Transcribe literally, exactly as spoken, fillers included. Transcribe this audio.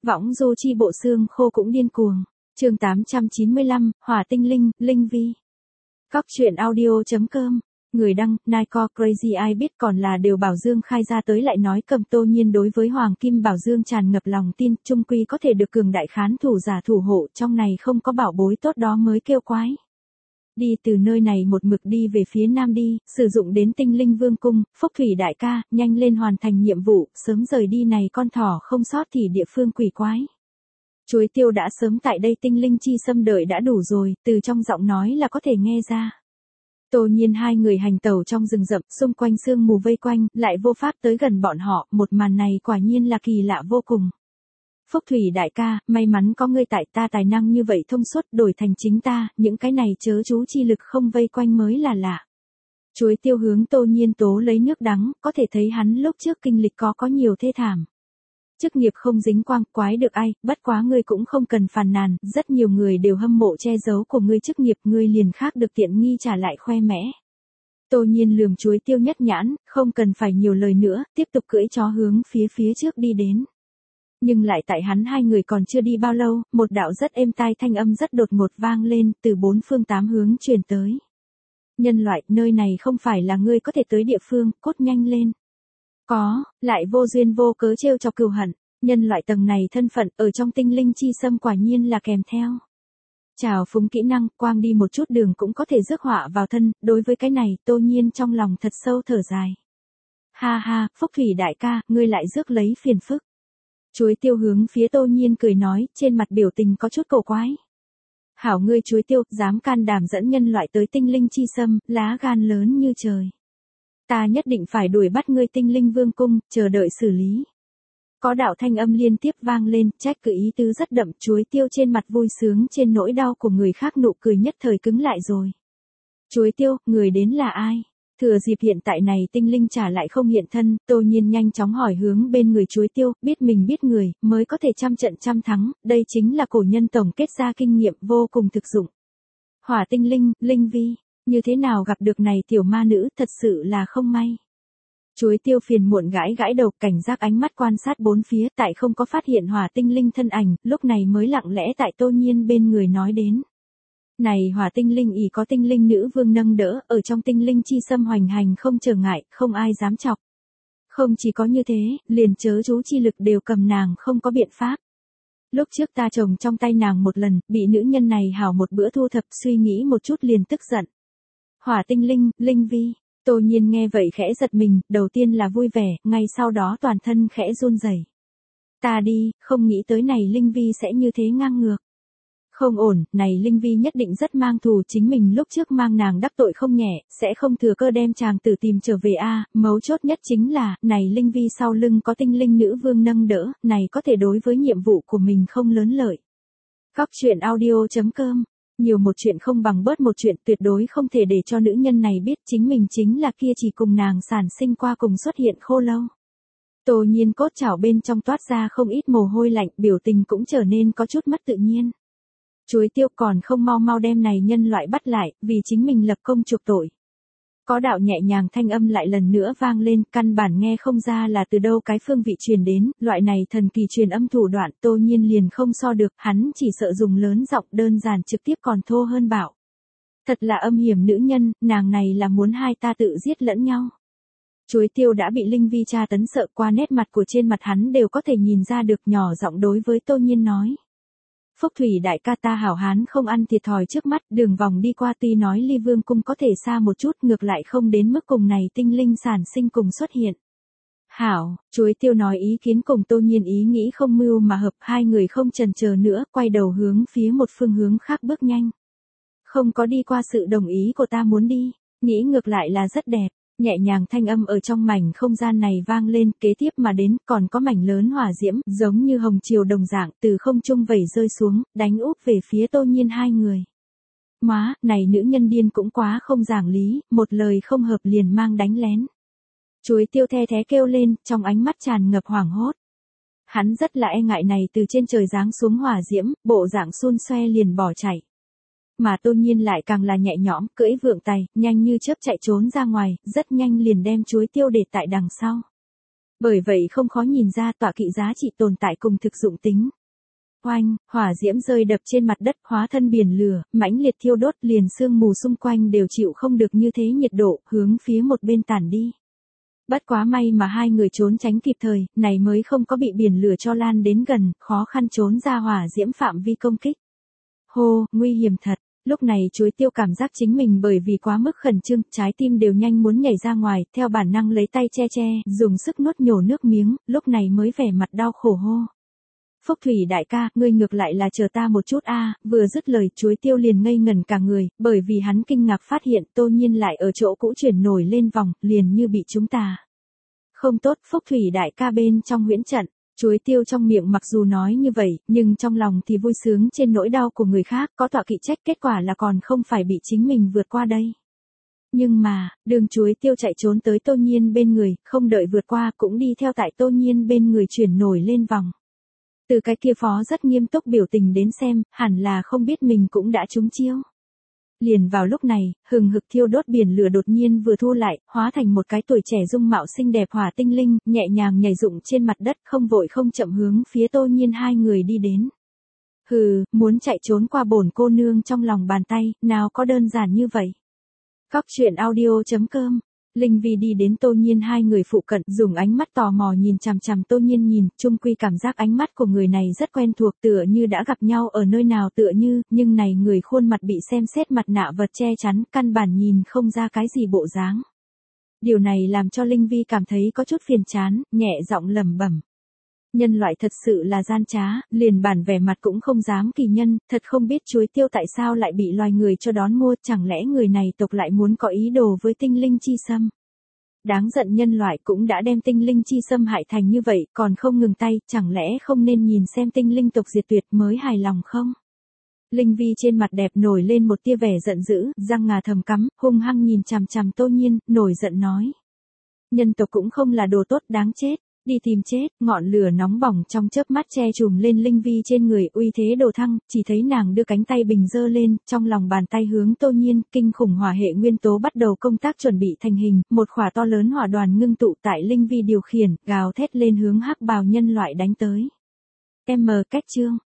Võng du chi bộ xương khô cũng điên cuồng. Chương tám trăm chín mươi lăm, Hỏa tinh linh, Linh Vi. Cóc truyện audio chấm com. Người đăng, Nike Crazy ai biết còn là đều Bảo Dương khai ra tới lại nói Cầm Tô Nhiên đối với Hoàng Kim Bảo Dương tràn ngập lòng tin, chung quy có thể được cường đại khán thủ giả thủ hộ, trong này không có bảo bối tốt đó mới kêu quái. Đi từ nơi này một mực đi về phía nam đi, sử dụng đến tinh linh vương cung, Phúc Thủy đại ca, nhanh lên hoàn thành nhiệm vụ, sớm rời đi này con thỏ không sót thì địa phương quỷ quái. Chuối tiêu đã sớm tại đây tinh linh chi xâm đợi đã đủ rồi, từ trong giọng nói là có thể nghe ra. Tô Nhiên hai người hành tẩu trong rừng rậm, xung quanh sương mù vây quanh, lại vô pháp tới gần bọn họ, một màn này quả nhiên là kỳ lạ vô cùng. Phúc Thủy đại ca, may mắn có ngươi tại, ta tài năng như vậy thông suốt đổi thành chính ta, những cái này chớ chú chi lực không vây quanh mới là lạ. Chuối tiêu hướng Tô Nhiên tố lấy nước đắng, có thể thấy hắn lúc trước kinh lịch có có nhiều thê thảm. Chức nghiệp không dính quang, quái được ai, bất quá ngươi cũng không cần phàn nàn, rất nhiều người đều hâm mộ che giấu của ngươi chức nghiệp, ngươi liền khác được tiện nghi trả lại khoe mẽ. Tô Nhiên lườm chuối tiêu nhất nhãn, không cần phải nhiều lời nữa, tiếp tục cưỡi chó hướng phía phía trước đi đến. Nhưng lại tại hắn hai người còn chưa đi bao lâu, một đạo rất êm tai thanh âm rất đột ngột vang lên, từ bốn phương tám hướng truyền tới. Nhân loại, nơi này không phải là ngươi có thể tới địa phương, cốt nhanh lên. Có, lại vô duyên vô cớ trêu cho cừu hận, nhân loại tầng này thân phận ở trong tinh linh chi xâm quả nhiên là kèm theo. Chào phúng kỹ năng, quang đi một chút đường cũng có thể rước họa vào thân, đối với cái này, Tô Nhiên trong lòng thật sâu thở dài. Ha ha, Phúc Thủy đại ca, ngươi lại rước lấy phiền phức. Chuối tiêu hướng phía Tô Nhiên cười nói, trên mặt biểu tình có chút cổ quái. Hảo ngươi chuối tiêu, dám can đảm dẫn nhân loại tới tinh linh chi xâm, lá gan lớn như trời. Ta nhất định phải đuổi bắt ngươi tinh linh vương cung, chờ đợi xử lý. Có đạo thanh âm liên tiếp vang lên, trách cứ ý tứ rất đậm, chuối tiêu trên mặt vui sướng trên nỗi đau của người khác nụ cười nhất thời cứng lại rồi. Chuối tiêu, người đến là ai? Thừa dịp hiện tại này tinh linh trả lại không hiện thân, Tô Nhiên nhanh chóng hỏi hướng bên người chuối tiêu, biết mình biết người, mới có thể trăm trận trăm thắng, đây chính là cổ nhân tổng kết ra kinh nghiệm vô cùng thực dụng. Hỏa tinh linh, Linh Vi, như thế nào gặp được này tiểu ma nữ, thật sự là không may. Chuối tiêu phiền muộn gãi gãi đầu, cảnh giác ánh mắt quan sát bốn phía, tại không có phát hiện hỏa tinh linh thân ảnh, lúc này mới lặng lẽ tại Tô Nhiên bên người nói đến. Này hỏa tinh linh ỷ có tinh linh nữ vương nâng đỡ, ở trong tinh linh chi xâm hoành hành không trở ngại, không ai dám chọc. Không chỉ có như thế, liền chớ chú chi lực đều cầm nàng không có biện pháp. Lúc trước ta trồng trong tay nàng một lần, bị nữ nhân này hảo một bữa thu thập, suy nghĩ một chút liền tức giận. Hỏa tinh linh, Linh Vi, Tô Nhiên nghe vậy khẽ giật mình, đầu tiên là vui vẻ, ngay sau đó toàn thân khẽ run rẩy. Ta đi, không nghĩ tới này Linh Vi sẽ như thế ngang ngược. Không ổn, này Linh Vi nhất định rất mang thù, chính mình lúc trước mang nàng đắc tội không nhẹ, sẽ không thừa cơ đem chàng tử tìm trở về a. À, mấu chốt nhất chính là, này Linh Vi sau lưng có tinh linh nữ vương nâng đỡ, này có thể đối với nhiệm vụ của mình không lớn lợi. Cóc truyện audio chấm com. Nhiều một chuyện không bằng bớt một chuyện, tuyệt đối không thể để cho nữ nhân này biết chính mình chính là kia chỉ cùng nàng sản sinh qua cùng xuất hiện khô lâu. Tô Nhiên cốt chảo bên trong toát ra không ít mồ hôi lạnh, biểu tình cũng trở nên có chút mất tự nhiên. Chuối tiêu còn không mau mau đem này nhân loại bắt lại, vì chính mình lập công chuộc tội. Có đạo nhẹ nhàng thanh âm lại lần nữa vang lên, căn bản nghe không ra là từ đâu cái phương vị truyền đến, loại này thần kỳ truyền âm thủ đoạn Tô Nhiên liền không so được, hắn chỉ sợ dùng lớn giọng đơn giản trực tiếp còn thô hơn bảo. Thật là âm hiểm nữ nhân, nàng này là muốn hai ta tự giết lẫn nhau. Chuối tiêu đã bị Linh Vi tra tấn sợ, qua nét mặt của trên mặt hắn đều có thể nhìn ra được, nhỏ giọng đối với Tô Nhiên nói. Phúc Thủy đại ca, ta hảo hán không ăn thiệt thòi trước mắt, đường vòng đi qua, tuy nói Ly Vương cung có thể xa một chút, ngược lại không đến mức cùng này tinh linh sản sinh cùng xuất hiện. Hảo, chuối tiêu nói ý kiến cùng Tô Nhiên ý nghĩ không mưu mà hợp, hai người không chần chờ nữa, quay đầu hướng phía một phương hướng khác bước nhanh. Không có đi qua sự đồng ý của ta muốn đi, nghĩ ngược lại là rất đẹp. Nhẹ nhàng thanh âm ở trong mảnh không gian này vang lên, kế tiếp mà đến, còn có mảnh lớn hỏa diễm, giống như hồng triều đồng dạng, từ không trung vẩy rơi xuống, đánh úp về phía Tô Nhiên hai người. Má, này nữ nhân điên cũng quá không giảng lý, một lời không hợp liền mang đánh lén. Chuối tiêu the thé kêu lên, trong ánh mắt tràn ngập hoảng hốt. Hắn rất là e ngại này từ trên trời giáng xuống hỏa diễm, bộ dạng xun xoe liền bỏ chạy. Mà Tô Nhiên lại càng là nhẹ nhõm, cưỡi vượng tay, nhanh như chớp chạy trốn ra ngoài, rất nhanh liền đem chuối tiêu để tại đằng sau. Bởi vậy không khó nhìn ra tọa kỵ giá trị tồn tại cùng thực dụng tính. Oanh, hỏa diễm rơi đập trên mặt đất hóa thân biển lửa, mãnh liệt thiêu đốt liền sương mù xung quanh đều chịu không được như thế nhiệt độ, hướng phía một bên tản đi. Bất quá may mà hai người trốn tránh kịp thời, này mới không có bị biển lửa cho lan đến gần, khó khăn trốn ra hỏa diễm phạm vi công kích. Hô, nguy hiểm thật. Lúc này chuối tiêu cảm giác chính mình bởi vì quá mức khẩn trương, trái tim đều nhanh muốn nhảy ra ngoài, theo bản năng lấy tay che che, dùng sức nuốt nhổ nước miếng, lúc này mới vẻ mặt đau khổ hô. Phúc Thủy đại ca, ngươi ngược lại là chờ ta một chút a. Vừa dứt lời chuối tiêu liền ngây ngẩn cả người, bởi vì hắn kinh ngạc phát hiện Tô Nhiên lại ở chỗ cũ chuyển nổi lên vòng, liền như bị chúng ta. Không tốt, Phúc Thủy đại ca bên trong huyễn trận. Chuối tiêu trong miệng mặc dù nói như vậy, nhưng trong lòng thì vui sướng trên nỗi đau của người khác, có tọa kỵ trách kết quả là còn không phải bị chính mình vượt qua đây. Nhưng mà, đường chuối tiêu chạy trốn tới Tô Nhiên bên người, không đợi vượt qua cũng đi theo tại Tô Nhiên bên người chuyển nổi lên vòng. Từ cái kia phó rất nghiêm túc biểu tình đến xem, hẳn là không biết mình cũng đã trúng chiêu. Liền vào lúc này, hừng hực thiêu đốt biển lửa đột nhiên vừa thu lại, hóa thành một cái tuổi trẻ dung mạo xinh đẹp hỏa tinh linh, nhẹ nhàng nhảy dụng trên mặt đất, không vội không chậm hướng phía Tô Nhiên hai người đi đến. Hừ, muốn chạy trốn qua bổn cô nương trong lòng bàn tay, nào có đơn giản như vậy. Cóc truyện audio chấm com. Linh Vi đi đến Tô Nhiên hai người phụ cận, dùng ánh mắt tò mò nhìn chằm chằm Tô Nhiên nhìn, chung quy cảm giác ánh mắt của người này rất quen thuộc tựa như đã gặp nhau ở nơi nào tựa như, nhưng này người khuôn mặt bị xem xét mặt nạ vật che chắn, căn bản nhìn không ra cái gì bộ dáng. Điều này làm cho Linh Vi cảm thấy có chút phiền chán, nhẹ giọng lẩm bẩm. Nhân loại thật sự là gian trá, liền bản vẻ mặt cũng không dám kỳ nhân, thật không biết chuối tiêu tại sao lại bị loài người cho đón mua, chẳng lẽ người này tộc lại muốn có ý đồ với tinh linh chi sâm. Đáng giận nhân loại cũng đã đem tinh linh chi sâm hại thành như vậy, còn không ngừng tay, chẳng lẽ không nên nhìn xem tinh linh tộc diệt tuyệt mới hài lòng không? Linh Vi trên mặt đẹp nổi lên một tia vẻ giận dữ, răng ngà thầm cắm, hung hăng nhìn chằm chằm Tô Nhiên, nổi giận nói. Nhân tộc cũng không là đồ tốt đáng chết. Đi tìm chết, ngọn lửa nóng bỏng trong chớp mắt che trùm lên Linh Vi trên người, uy thế đồ thăng, chỉ thấy nàng đưa cánh tay bình giơ lên, trong lòng bàn tay hướng Tô Nhiên, kinh khủng hỏa hệ nguyên tố bắt đầu công tác chuẩn bị thành hình, một khỏa to lớn hỏa đoàn ngưng tụ tại Linh Vi điều khiển, gào thét lên hướng hắc bào nhân loại đánh tới. M cách chương